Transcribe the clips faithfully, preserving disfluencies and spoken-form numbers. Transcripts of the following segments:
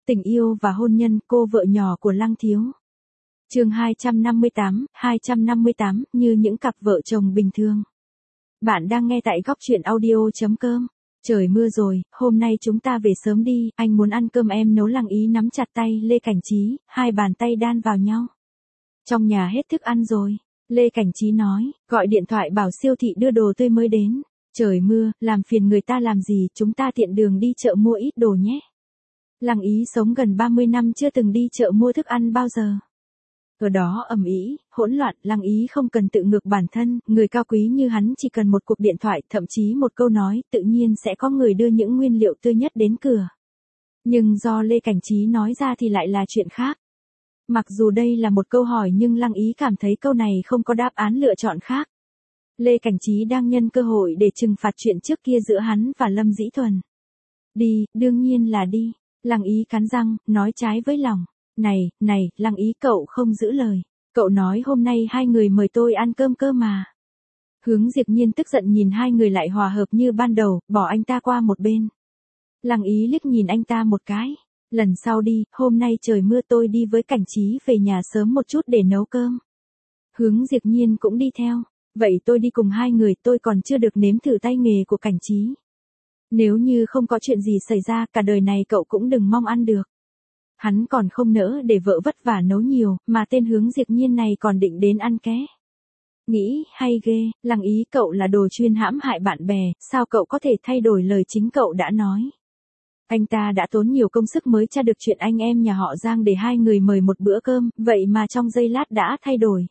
Tình yêu và hôn nhân, cô vợ nhỏ của Lăng Thiếu. Chương hai trăm năm mươi tám, hai trăm năm mươi tám, như những cặp vợ chồng bình thường. Bạn đang nghe tại góc truyện audio chấm com. Trời mưa rồi, hôm nay chúng ta về sớm đi, anh muốn ăn cơm em nấu. Lăng Ý nắm chặt tay Lê Cảnh Trí, hai bàn tay đan vào nhau. Trong nhà hết thức ăn rồi, Lê Cảnh Trí nói, gọi điện thoại bảo siêu thị đưa đồ tươi mới đến. Trời mưa, làm phiền người ta làm gì, chúng ta tiện đường đi chợ mua ít đồ nhé. Lăng Ý sống gần ba mươi năm chưa từng đi chợ mua thức ăn bao giờ. Ở đó ầm ĩ, hỗn loạn, Lăng Ý không cần tự ngược bản thân, người cao quý như hắn chỉ cần một cuộc điện thoại, thậm chí một câu nói, tự nhiên sẽ có người đưa những nguyên liệu tươi nhất đến cửa. Nhưng do Lê Cảnh Trí nói ra thì lại là chuyện khác. Mặc dù đây là một câu hỏi nhưng Lăng Ý cảm thấy câu này không có đáp án lựa chọn khác. Lê Cảnh Trí đang nhân cơ hội để trừng phạt chuyện trước kia giữa hắn và Lâm Dĩ Thuần. Đi, đương nhiên là đi. Lăng Ý cắn răng, nói trái với lòng. Này, này, Lăng Ý cậu không giữ lời. Cậu nói hôm nay hai người mời tôi ăn cơm cơ mà. Hướng Diệp Nhiên tức giận nhìn hai người lại hòa hợp như ban đầu, bỏ anh ta qua một bên. Lăng Ý liếc nhìn anh ta một cái. Lần sau đi, hôm nay trời mưa tôi đi với Cảnh Trí về nhà sớm một chút để nấu cơm. Hướng Diệp Nhiên cũng đi theo. Vậy tôi đi cùng hai người, tôi còn chưa được nếm thử tay nghề của Cảnh Trí. Nếu như không có chuyện gì xảy ra, cả đời này cậu cũng đừng mong ăn được. Hắn còn không nỡ để vợ vất vả nấu nhiều, mà tên Hướng Diệp Nhiên này còn định đến ăn ké. Nghĩ hay ghê, Lăng Ý cậu là đồ chuyên hãm hại bạn bè, sao cậu có thể thay đổi lời chính cậu đã nói. Anh ta đã tốn nhiều công sức mới tra được chuyện anh em nhà họ Giang để hai người mời một bữa cơm, vậy mà trong giây lát đã thay đổi.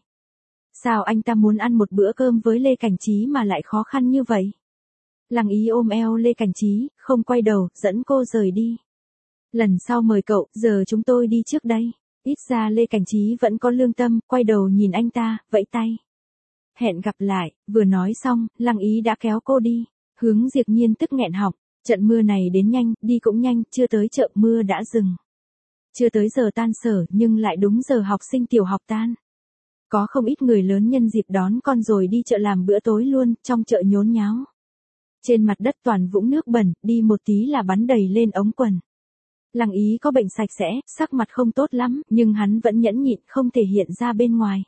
Sao anh ta muốn ăn một bữa cơm với Lê Cảnh Trí mà lại khó khăn như vậy? Lăng Ý ôm eo Lê Cảnh Trí, không quay đầu, dẫn cô rời đi. Lần sau mời cậu, giờ chúng tôi đi trước đây. Ít ra Lê Cảnh Trí vẫn có lương tâm, quay đầu nhìn anh ta, vẫy tay. Hẹn gặp lại, vừa nói xong, Lăng Ý đã kéo cô đi. Hướng Diệp Nhiên tức nghẹn họng, trận mưa này đến nhanh, đi cũng nhanh, chưa tới chợ mưa đã dừng. Chưa tới giờ tan sở nhưng lại đúng giờ học sinh tiểu học tan. Có không ít người lớn nhân dịp đón con rồi đi chợ làm bữa tối luôn, trong chợ nhốn nháo. Trên mặt đất toàn vũng nước bẩn, đi một tí là bắn đầy lên ống quần. Lăng Ý có bệnh sạch sẽ, sắc mặt không tốt lắm, nhưng hắn vẫn nhẫn nhịn không thể hiện ra bên ngoài.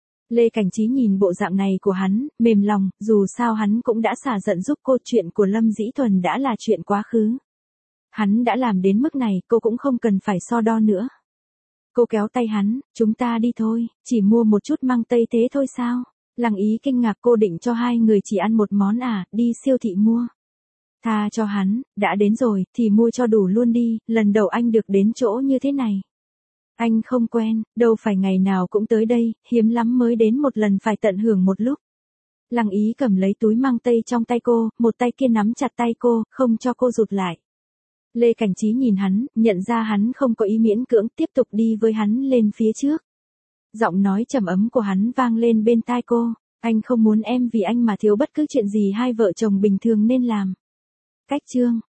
Lê Cảnh Trí nhìn bộ dạng này của hắn, mềm lòng, dù sao hắn cũng đã xả giận giúp cô, chuyện của Lâm Dĩ Thuần đã là chuyện quá khứ. Hắn đã làm đến mức này, cô cũng không cần phải so đo nữa. Cô kéo tay hắn, chúng ta đi thôi, chỉ mua một chút măng tây thế thôi sao? Lăng Ý kinh ngạc, cô định cho hai người chỉ ăn một món à, đi siêu thị mua. Tha cho hắn, đã đến rồi, thì mua cho đủ luôn đi, lần đầu anh được đến chỗ như thế này. Anh không quen, đâu phải ngày nào cũng tới đây, hiếm lắm mới đến một lần phải tận hưởng một lúc. Lăng Ý cầm lấy túi măng tây trong tay cô, một tay kia nắm chặt tay cô, không cho cô rụt lại. Lê Cảnh Trí nhìn hắn, nhận ra hắn không có ý miễn cưỡng, tiếp tục đi với hắn lên phía trước. Giọng nói trầm ấm của hắn vang lên bên tai cô, anh không muốn em vì anh mà thiếu bất cứ chuyện gì hai vợ chồng bình thường nên làm. Cách chương